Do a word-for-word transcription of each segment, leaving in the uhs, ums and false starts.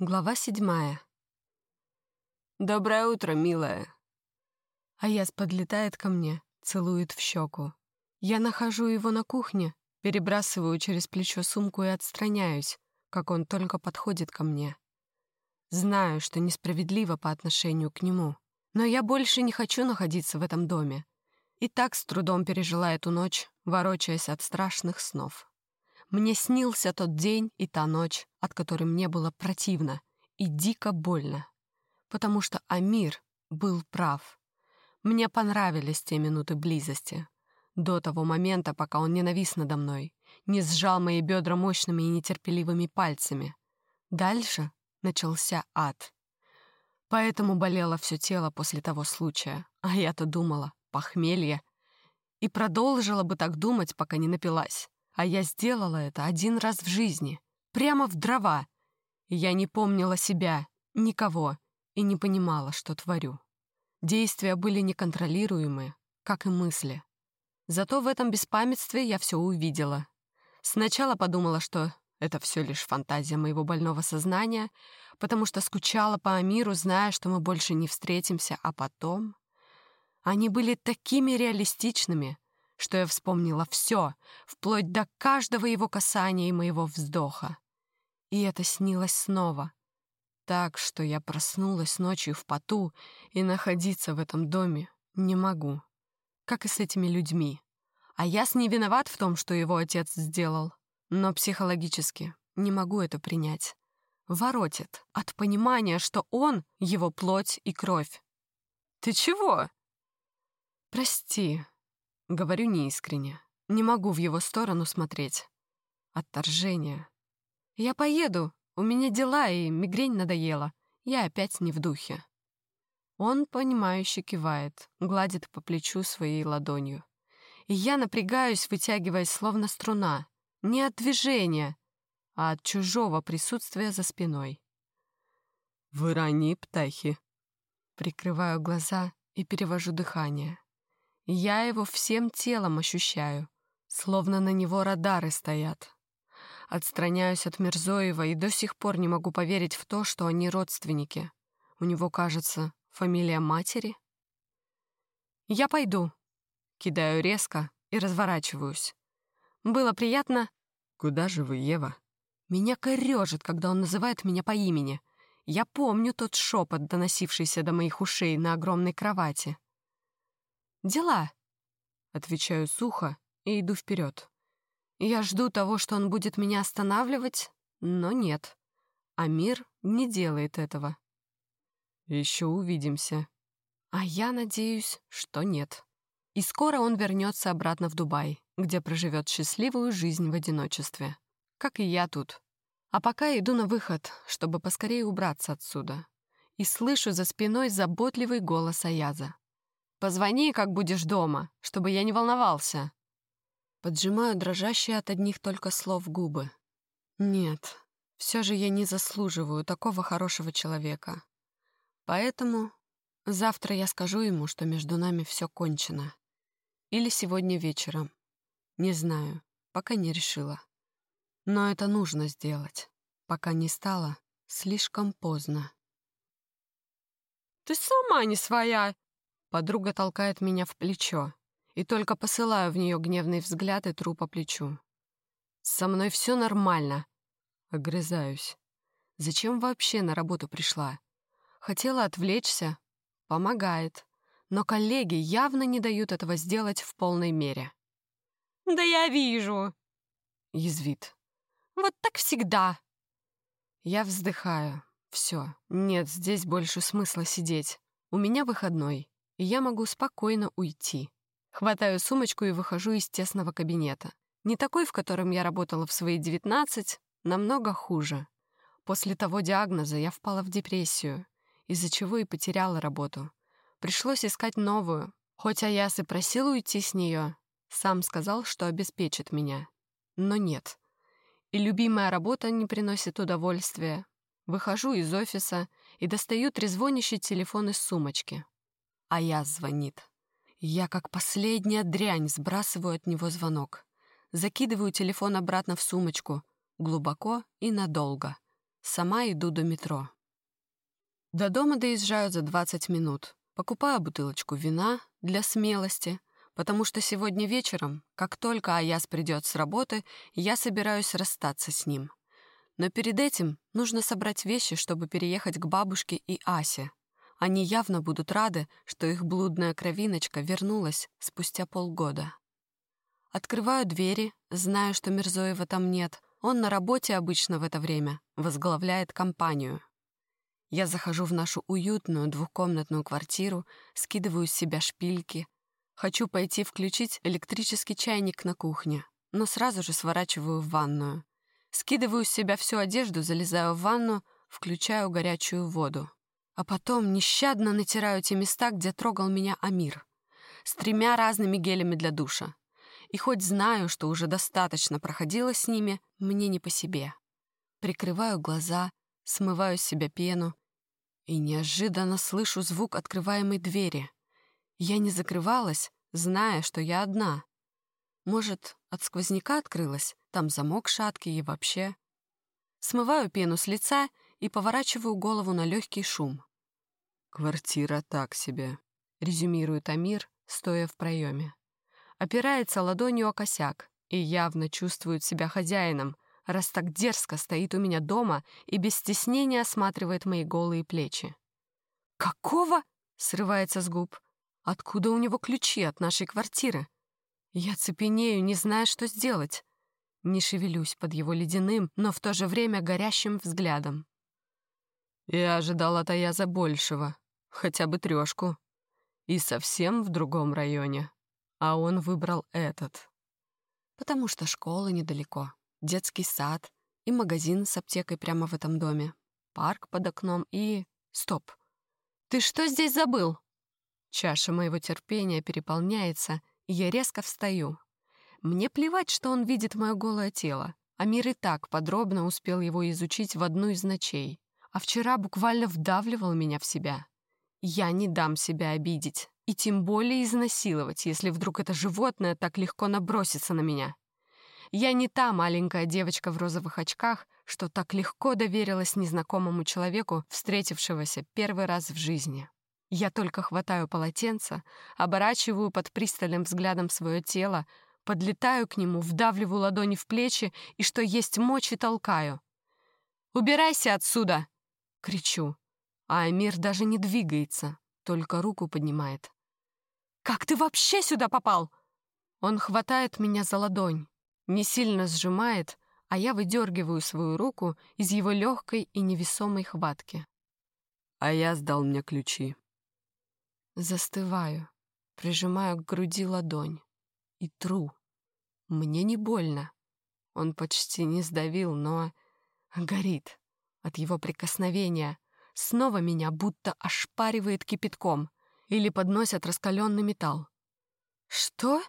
Глава седьмая. «Доброе утро, милая!» Аяз подлетает ко мне, целует в щеку. Я нахожу его на кухне, перебрасываю через плечо сумку и отстраняюсь, как он только подходит ко мне. Знаю, что несправедливо по отношению к нему, но я больше не хочу находиться в этом доме. И так с трудом пережила эту ночь, ворочаясь от страшных снов. Мне снился тот день и та ночь, от которой мне было противно и дико больно, потому что Амир был прав. Мне понравились те минуты близости, до того момента, пока он не навис надо мной, не сжал мои бедра мощными и нетерпеливыми пальцами. Дальше начался ад. Поэтому болело все тело после того случая, а я-то думала, похмелье, и продолжила бы так думать, пока не напилась. А я сделала это один раз в жизни, прямо в дрова. Я не помнила себя, никого, и не понимала, что творю. Действия были неконтролируемые, как и мысли. Зато в этом беспамятстве я все увидела. Сначала подумала, что это все лишь фантазия моего больного сознания, потому что скучала по Амиру, зная, что мы больше не встретимся, а потом... Они были такими реалистичными, что я вспомнила все, вплоть до каждого его касания и моего вздоха. И это снилось снова. Так что я проснулась ночью в поту и находиться в этом доме не могу. Как и с этими людьми. А Яс не виноват в том, что его отец сделал. Но психологически не могу это принять. Воротит от понимания, что он — его плоть и кровь. «Ты чего?» «Прости», — говорю неискренне. Не могу в его сторону смотреть. Отторжение. «Я поеду. У меня дела, и мигрень надоела. Я опять не в духе». Он, понимающе кивает, гладит по плечу своей ладонью. И я напрягаюсь, вытягиваясь, словно струна. Не от движения, а от чужого присутствия за спиной. «Вырони птахи». Прикрываю глаза и перевожу дыхание. Я его всем телом ощущаю, словно на него радары стоят. Отстраняюсь от Мирзоева и до сих пор не могу поверить в то, что они родственники. У него, кажется, фамилия матери. «Я пойду», — кидаю резко и разворачиваюсь. «Было приятно». «Куда же вы, Ева?» Меня корежит, когда он называет меня по имени. Я помню тот шепот, доносившийся до моих ушей на огромной кровати. «Дела», — отвечаю сухо и иду вперед. Я жду того, что он будет меня останавливать, но нет. Амир не делает этого. «Еще увидимся». А я надеюсь, что нет. И скоро он вернется обратно в Дубай, где проживет счастливую жизнь в одиночестве. Как и я тут. А пока иду на выход, чтобы поскорее убраться отсюда. И слышу за спиной заботливый голос Аяза. «Позвони, как будешь дома, чтобы я не волновался». Поджимаю дрожащие от одних только слов губы. Нет, все же я не заслуживаю такого хорошего человека. Поэтому завтра я скажу ему, что между нами все кончено. Или сегодня вечером. Не знаю, пока не решила. Но это нужно сделать, пока не стало слишком поздно. «Ты сама не своя!» Подруга толкает меня в плечо, и только посылаю в нее гневный взгляд и тру по плечу. «Со мной все нормально!» Огрызаюсь. Зачем вообще на работу пришла? Хотела отвлечься? Помогает. Но коллеги явно не дают этого сделать в полной мере. «Да я вижу!» Язвит. «Вот так всегда!» Я вздыхаю. Все, нет, здесь больше смысла сидеть. У меня выходной, и я могу спокойно уйти. Хватаю сумочку и выхожу из тесного кабинета. Не такой, в котором я работала в свои девятнадцать, намного хуже. После того диагноза я впала в депрессию, из-за чего и потеряла работу. Пришлось искать новую. Хоть Аяс и просил уйти с нее, сам сказал, что обеспечит меня. Но нет. И любимая работа не приносит удовольствия. Выхожу из офиса и достаю трезвонящий телефон из сумочки. Аяс звонит. Я, как последняя дрянь, сбрасываю от него звонок. Закидываю телефон обратно в сумочку, глубоко и надолго. Сама иду до метро. До дома доезжаю за двадцать минут. Покупаю бутылочку вина для смелости, потому что сегодня вечером, как только Аяс придет с работы, я собираюсь расстаться с ним. Но перед этим нужно собрать вещи, чтобы переехать к бабушке и Асе. Они явно будут рады, что их блудная кровиночка вернулась спустя полгода. Открываю двери, знаю, что Мирзоева там нет. Он на работе обычно в это время, возглавляет компанию. Я захожу в нашу уютную двухкомнатную квартиру, скидываю с себя шпильки. Хочу пойти включить электрический чайник на кухне, но сразу же сворачиваю в ванную. Скидываю с себя всю одежду, залезаю в ванну, включаю горячую воду. А потом нещадно натираю те места, где трогал меня Амир, с тремя разными гелями для душа. И хоть знаю, что уже достаточно проходила с ними, мне не по себе. Прикрываю глаза, смываю с себя пену и неожиданно слышу звук открываемой двери. Я не закрывалась, зная, что я одна. Может, от сквозняка открылась? Там замок шаткий и вообще. Смываю пену с лица и поворачиваю голову на легкий шум. «Квартира так себе», — резюмирует Амир, стоя в проеме. Опирается ладонью о косяк и явно чувствует себя хозяином, раз так дерзко стоит у меня дома и без стеснения осматривает мои голые плечи. «Какого?» — срывается с губ. «Откуда у него ключи от нашей квартиры?» Я цепенею, не зная, что сделать. Не шевелюсь под его ледяным, но в то же время горящим взглядом. Я ожидал от Аяза большего, хотя бы трешку. И совсем в другом районе. А он выбрал этот. Потому что школа недалеко, детский сад и магазин с аптекой прямо в этом доме, парк под окном и... Стоп! Ты что здесь забыл? Чаша моего терпения переполняется, и я резко встаю. Мне плевать, что он видит мое голое тело. Амир и так подробно успел его изучить в одну из ночей. А вчера буквально вдавливал меня в себя. Я не дам себя обидеть. И тем более изнасиловать, если вдруг это животное так легко набросится на меня. Я не та маленькая девочка в розовых очках, что так легко доверилась незнакомому человеку, встретившегося первый раз в жизни. Я только хватаю полотенце, оборачиваю под пристальным взглядом свое тело, подлетаю к нему, вдавливаю ладони в плечи и, что есть мочи, толкаю. «Убирайся отсюда!» — кричу. А Амир даже не двигается, только руку поднимает. «Как ты вообще сюда попал?» Он хватает меня за ладонь, не сильно сжимает, а я выдергиваю свою руку из его легкой и невесомой хватки. А я сдал мне ключи. Застываю, прижимаю к груди ладонь и тру. Мне не больно. Он почти не сдавил, но горит от его прикосновения. Снова меня будто ошпаривает кипятком или подносят раскаленный металл. Что?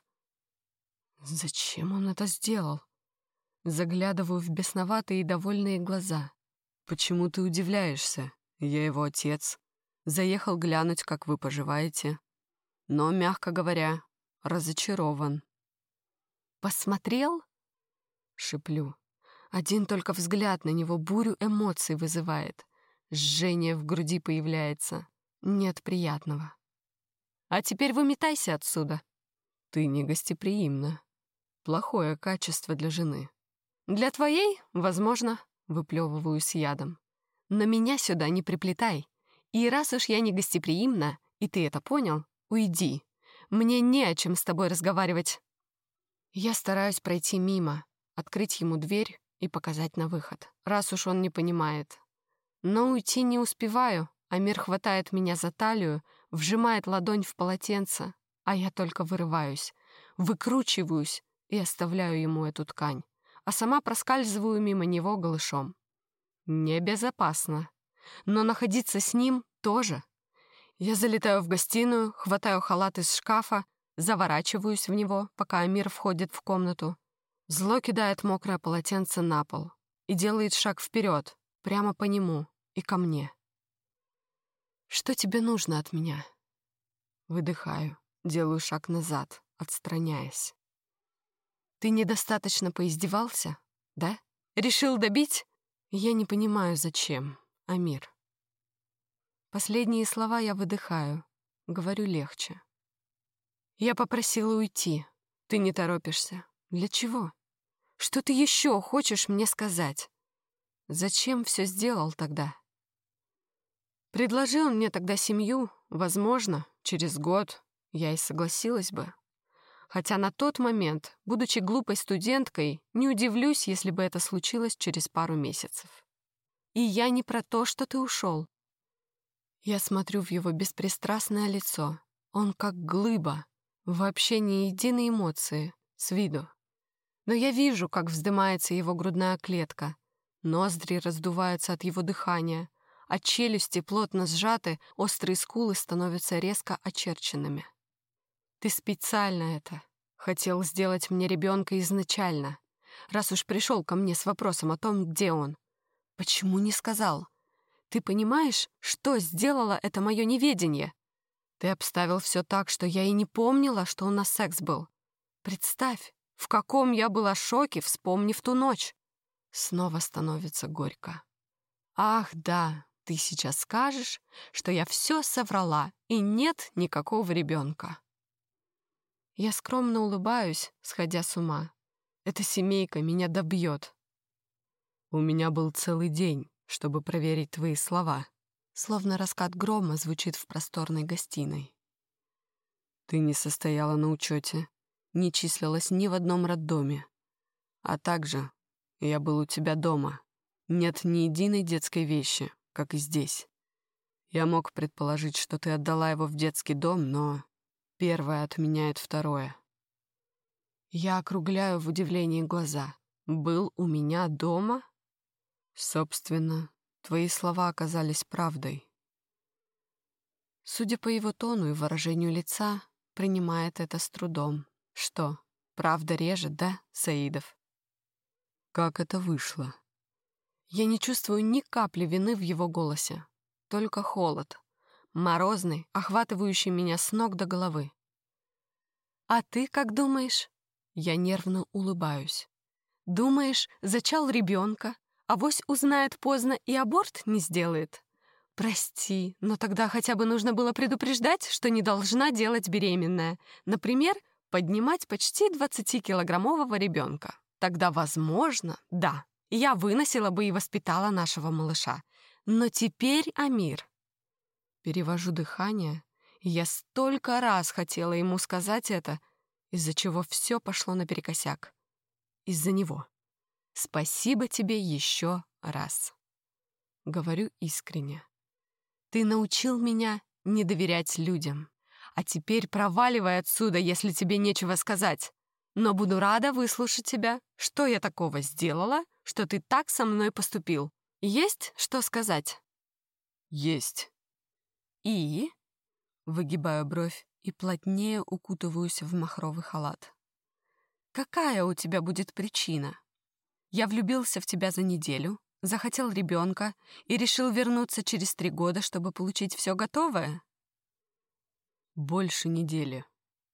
Зачем он это сделал? Заглядываю в бесноватые и довольные глаза. Почему ты удивляешься? Я его отец. Заехал глянуть, как вы поживаете. Но, мягко говоря, разочарован. «Посмотрел?» — шеплю. Один только взгляд на него бурю эмоций вызывает. Жжение в груди появляется. Нет приятного. «А теперь выметайся отсюда». «Ты негостеприимна. Плохое качество для жены». «Для твоей, возможно», — выплевываю с ядом. «Но меня сюда не приплетай. И раз уж я не гостеприимна, и ты это понял, уйди. Мне не о чем с тобой разговаривать». Я стараюсь пройти мимо, открыть ему дверь и показать на выход, раз уж он не понимает. Но уйти не успеваю. Амир хватает меня за талию, вжимает ладонь в полотенце, а я только вырываюсь, выкручиваюсь и оставляю ему эту ткань, а сама проскальзываю мимо него голышом. Небезопасно. Но находиться с ним тоже. Я залетаю в гостиную, хватаю халат из шкафа, заворачиваюсь в него, пока Амир входит в комнату. Зло кидает мокрое полотенце на пол и делает шаг вперед, прямо по нему и ко мне. «Что тебе нужно от меня?» Выдыхаю, делаю шаг назад, отстраняясь. «Ты недостаточно поиздевался, да? Решил добить? Я не понимаю, зачем, Амир. Последние слова я выдыхаю, говорю легче. Я попросила уйти. Ты не торопишься. Для чего? Что ты еще хочешь мне сказать? Зачем все сделал тогда? Предложил мне тогда семью, возможно, через год я и согласилась бы. Хотя на тот момент, будучи глупой студенткой, не удивлюсь, если бы это случилось через пару месяцев. И я не про то, что ты ушел. Я смотрю в его беспристрастное лицо. Он как глыба, вообще ни единой эмоции, с виду. Но я вижу, как вздымается его грудная клетка. Ноздри раздуваются от его дыхания, а челюсти плотно сжаты, острые скулы становятся резко очерченными. Ты специально это хотел сделать мне ребенка изначально, раз уж пришел ко мне с вопросом о том, где он. Почему не сказал? Ты понимаешь, что сделало это мое неведение? Ты обставил все так, что я и не помнила, что у нас секс был. Представь, в каком я была шоке, вспомнив ту ночь. Снова становится горько. Ах, да, ты сейчас скажешь, что я все соврала, и нет никакого ребенка. Я скромно улыбаюсь, сходя с ума. Эта семейка меня добьет. У меня был целый день, чтобы проверить твои слова. Словно раскат грома звучит в просторной гостиной. Ты не состояла на учете, не числилась ни в одном роддоме. А также я был у тебя дома. Нет ни единой детской вещи, как и здесь. Я мог предположить, что ты отдала его в детский дом, но первое отменяет второе. Я округляю в удивлении глаза. Был у меня дома? Собственно, твои слова оказались правдой. Судя по его тону и выражению лица, принимает это с трудом. Что, правда режет, да, Саидов? Как это вышло? Я не чувствую ни капли вины в его голосе. Только холод. Морозный, охватывающий меня с ног до головы. «А ты как думаешь?» Я нервно улыбаюсь. «Думаешь, зачал ребенка, авось узнает поздно и аборт не сделает? Прости, но тогда хотя бы нужно было предупреждать, что не должна делать беременная. Например, поднимать почти двадцатикилограммового ребенка. Тогда, возможно, да, я выносила бы и воспитала нашего малыша. Но теперь, Амир...» Перевожу дыхание, и я столько раз хотела ему сказать это, из-за чего все пошло наперекосяк. Из-за него. Спасибо тебе еще раз. Говорю искренне. Ты научил меня не доверять людям. А теперь проваливай отсюда, если тебе нечего сказать. Но буду рада выслушать тебя. Что я такого сделала, что ты так со мной поступил? Есть что сказать? Есть. И... Выгибаю бровь и плотнее укутываюсь в махровый халат. Какая у тебя будет причина? Я влюбился в тебя за неделю, захотел ребенка и решил вернуться через три года, чтобы получить все готовое? Больше недели.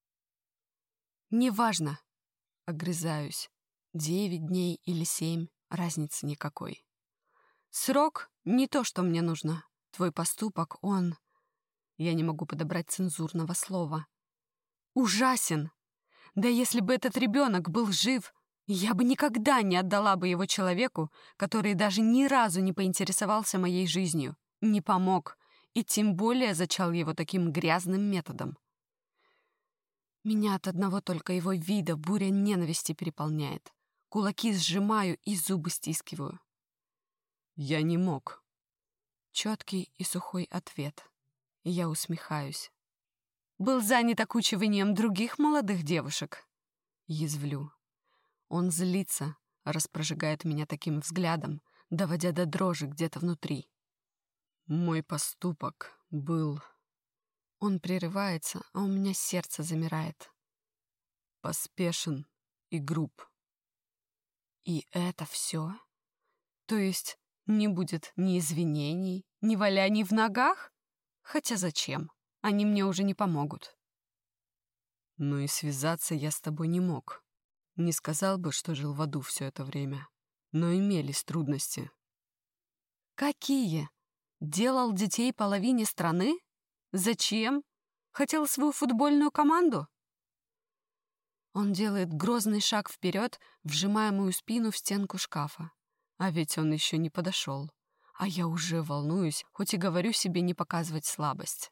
Неважно. Огрызаюсь. Девять дней или семь, разницы никакой. Срок — не то, что мне нужно. Твой поступок, он... Я не могу подобрать цензурного слова. Ужасен! Да если бы этот ребенок был жив, я бы никогда не отдала бы его человеку, который даже ни разу не поинтересовался моей жизнью, не помог и тем более зачал его таким грязным методом. Меня от одного только его вида буря ненависти переполняет. Кулаки сжимаю и зубы стискиваю. Я не мог. Четкий и сухой ответ. Я усмехаюсь. Был занят окучиванием других молодых девушек. Язвлю. Он злится, раз прожигает меня таким взглядом, доводя до дрожи где-то внутри. Мой поступок был... Он прерывается, а у меня сердце замирает. Поспешен и груб. И это все? То есть не будет ни извинений, ни валяний в ногах? Хотя зачем? Они мне уже не помогут. Ну и связаться я с тобой не мог. Не сказал бы, что жил в аду все это время. Но имелись трудности. Какие? Делал детей половине страны? Зачем? Хотел свою футбольную команду? Он делает грозный шаг вперед, вжимая мою спину в стенку шкафа. А ведь он еще не подошел. А я уже волнуюсь, хоть и говорю себе не показывать слабость.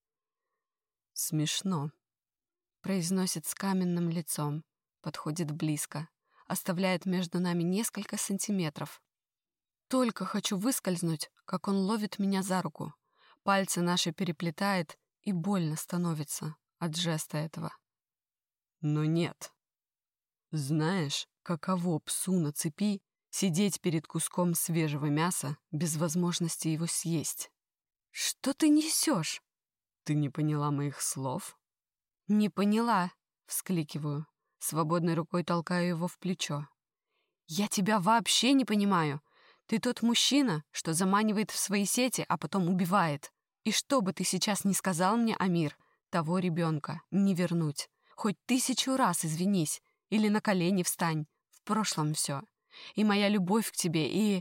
«Смешно», — произносит с каменным лицом, подходит близко, оставляет между нами несколько сантиметров. Только хочу выскользнуть, как он ловит меня за руку. Пальцы наши переплетает, и больно становится от жеста этого. Но нет. Знаешь, каково псу на цепи сидеть перед куском свежего мяса без возможности его съесть? Что ты несешь? Ты не поняла моих слов? Не поняла, вскликиваю. Свободной рукой толкаю его в плечо. Я тебя вообще не понимаю. Ты тот мужчина, что заманивает в свои сети, а потом убивает. И что бы ты сейчас ни сказал мне, Амир, того ребенка не вернуть. Хоть тысячу раз извинись или на колени встань. В прошлом все. И моя любовь к тебе, и...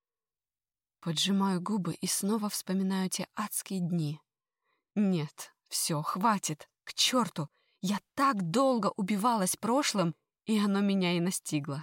Поджимаю губы и снова вспоминаю те адские дни. Нет, все, хватит, к черту. Я так долго убивалась прошлым, и оно меня и настигло.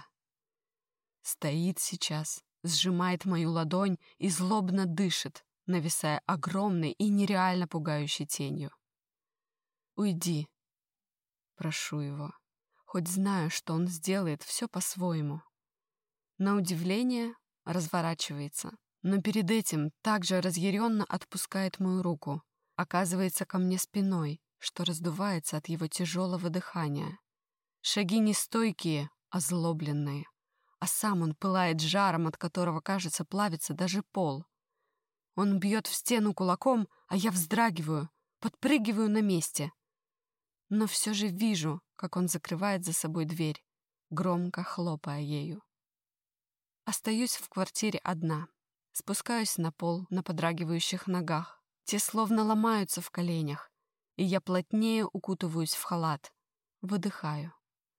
Стоит сейчас, сжимает мою ладонь и злобно дышит, нависая огромной и нереально пугающей тенью. «Уйди», — прошу его, хоть знаю, что он сделает все по-своему. На удивление разворачивается, но перед этим также разъяренно отпускает мою руку, оказывается ко мне спиной, что раздувается от его тяжелого дыхания. Шаги не стойкие, озлобленные, а сам он пылает жаром, от которого, кажется, плавится даже пол. Он бьет в стену кулаком, а я вздрагиваю, подпрыгиваю на месте. Но все же вижу, как он закрывает за собой дверь, громко хлопая ею. Остаюсь в квартире одна, спускаюсь на пол на подрагивающих ногах. Те словно ломаются в коленях, и я плотнее укутываюсь в халат, выдыхаю.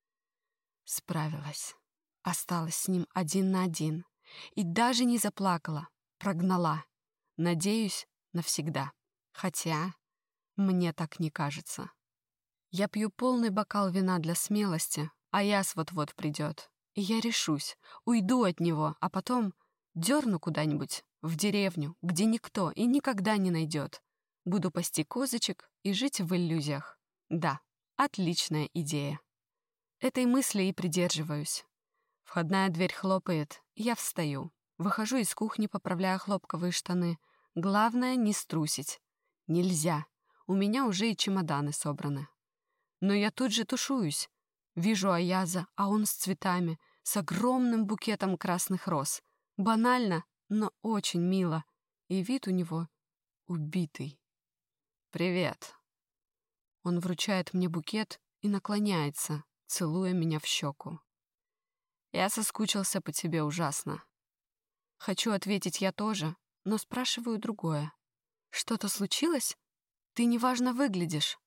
Справилась. Осталась с ним один на один. И даже не заплакала, прогнала. Надеюсь, навсегда. Хотя мне так не кажется. Я пью полный бокал вина для смелости, а яс вот-вот придет. И я решусь, уйду от него, а потом дерну куда-нибудь, в деревню, где никто и никогда не найдет. Буду пасти козочек и жить в иллюзиях. Да, отличная идея. Этой мысли и придерживаюсь. Входная дверь хлопает, я встаю. Выхожу из кухни, поправляя хлопковые штаны. Главное — не струсить. Нельзя. У меня уже и чемоданы собраны. Но я тут же тушуюсь. Вижу Аяза, а он с цветами, с огромным букетом красных роз. Банально, но очень мило. И вид у него убитый. «Привет». Он вручает мне букет и наклоняется, целуя меня в щеку. «Я соскучился по тебе ужасно». Хочу ответить я тоже, но спрашиваю другое. «Что-то случилось? Ты неважно выглядишь».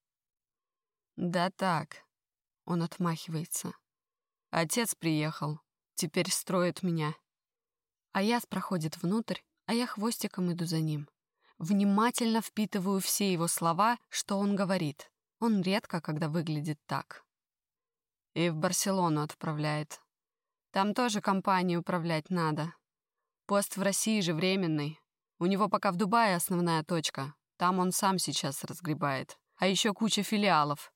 «Да так», — он отмахивается. «Отец приехал, теперь строит меня». Аяз проходит внутрь, а я хвостиком иду за ним. Внимательно впитываю все его слова, что он говорит. Он редко когда выглядит так. И в Барселону отправляет. Там тоже компанией управлять надо. Пост в России же временный. У него пока в Дубае основная точка. Там он сам сейчас разгребает. А еще куча филиалов.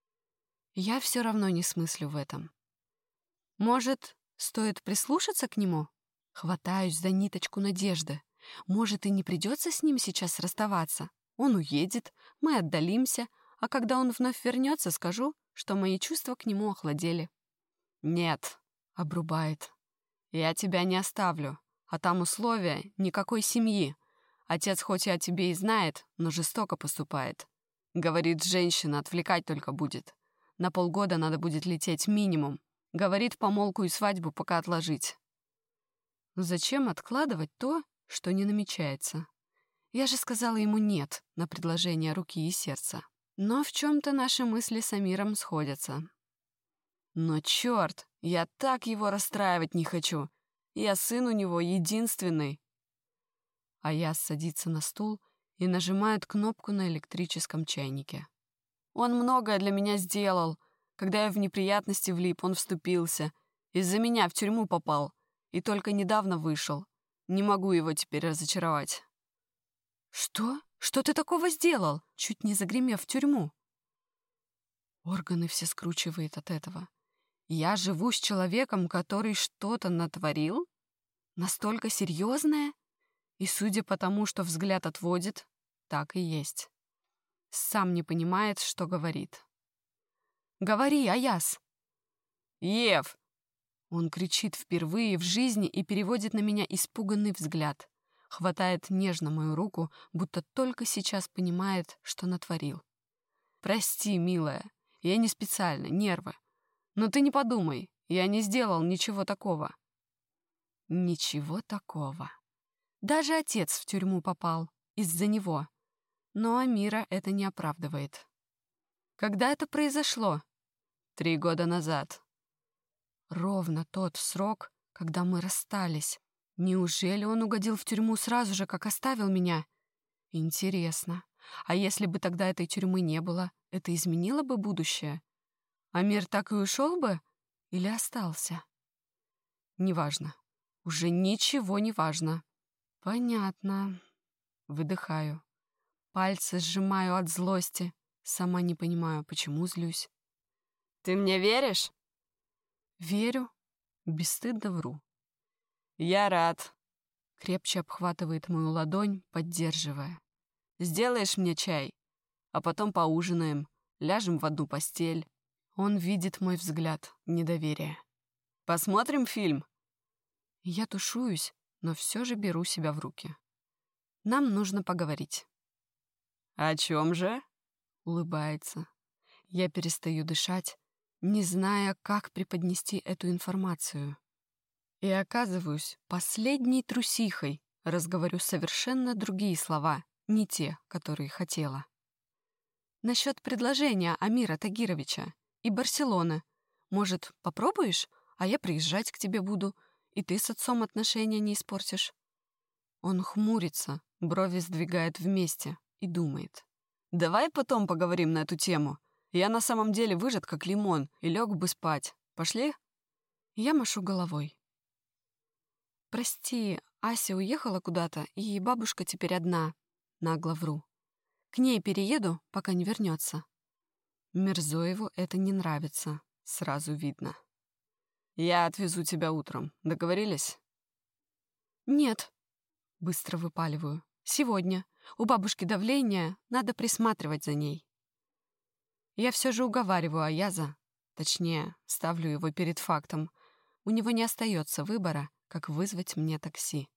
Я все равно не смыслю в этом. Может, стоит прислушаться к нему? Хватаюсь за ниточку надежды. Может, и не придется с ним сейчас расставаться. Он уедет, мы отдалимся, а когда он вновь вернется, скажу, что мои чувства к нему охладели. «Нет», — обрубает, — «я тебя не оставлю, а там условия никакой семьи. Отец хоть и о тебе и знает, но жестоко поступает. Говорит, женщина отвлекать только будет. На полгода надо будет лететь минимум. Говорит, помолвку и свадьбу пока отложить». Зачем откладывать то, что не намечается? Я же сказала ему «нет» на предложение руки и сердца. Но в чем-то наши мысли с Амиром сходятся. Но черт, я так его расстраивать не хочу. Я сын у него единственный. Аяз садится на стул и нажимает кнопку на электрическом чайнике. Он многое для меня сделал. Когда я в неприятности влип, он вступился. Из-за меня в тюрьму попал. И только недавно вышел. Не могу его теперь разочаровать. Что? Что ты такого сделал? Чуть не загремев в тюрьму. Органы все скручивает от этого. Я живу с человеком, который что-то натворил? Настолько серьезное? И судя по тому, что взгляд отводит, так и есть. Сам не понимает, что говорит. «Говори, Аяз!» «Ев!» Он кричит впервые в жизни и переводит на меня испуганный взгляд. Хватает нежно мою руку, будто только сейчас понимает, что натворил. «Прости, милая, я не специально, нервы. Но ты не подумай, я не сделал ничего такого». Ничего такого. Даже отец в тюрьму попал из-за него. Но Амира это не оправдывает. Когда это произошло? Три года назад. Ровно тот срок, когда мы расстались. Неужели он угодил в тюрьму сразу же, как оставил меня? Интересно. А если бы тогда этой тюрьмы не было, это изменило бы будущее? Амир так и ушел бы? Или остался? Неважно. Уже ничего не важно. Понятно. Выдыхаю. Пальцы сжимаю от злости. Сама не понимаю, почему злюсь. «Ты мне веришь?» «Верю. Бесстыдно вру». «Я рад». Крепче обхватывает мою ладонь, поддерживая. «Сделаешь мне чай, а потом поужинаем, ляжем в одну постель». Он видит мой взгляд недоверия. «Посмотрим фильм?» Я тушуюсь, но все же беру себя в руки. Нам нужно поговорить. «О чем же?» — улыбается. Я перестаю дышать, не зная, как преподнести эту информацию. И оказываюсь последней трусихой, разговорю совершенно другие слова, не те, которые хотела. Насчет предложения Амира Тагировича и Барселоны. Может, попробуешь, а я приезжать к тебе буду, и ты с отцом отношения не испортишь?» Он хмурится, брови сдвигает вместе и думает. «Давай потом поговорим на эту тему. Я на самом деле выжат, как лимон, и лег бы спать. Пошли?» Я машу головой. «Прости, Ася уехала куда-то, и бабушка теперь одна», — нагло вру. «К ней перееду, пока не вернется». Мирзоеву это не нравится, сразу видно. «Я отвезу тебя утром. Договорились?» «Нет», — быстро выпаливаю. «Сегодня. У бабушки давление, надо присматривать за ней». Я все же уговариваю Аяза, точнее, ставлю его перед фактом. У него не остается выбора, как вызвать мне такси.